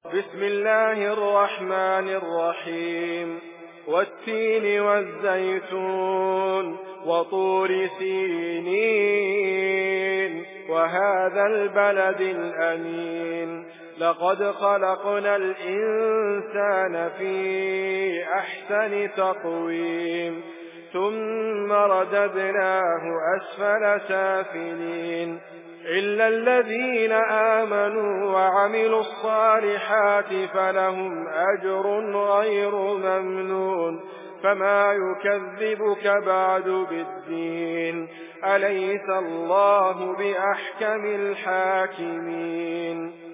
بسم الله الرحمن الرحيم والتين والزيتون وطور سينين وهذا البلد الأمين لقد خلقنا الإنسان في أحسن تقويم ثم رددناه أسفل سافلين إلا الذين آمنوا وعملوا الصالحات فلهم أجر غير ممنون فما يكذبك بعد بالدين أليس الله بأحكم الحاكمين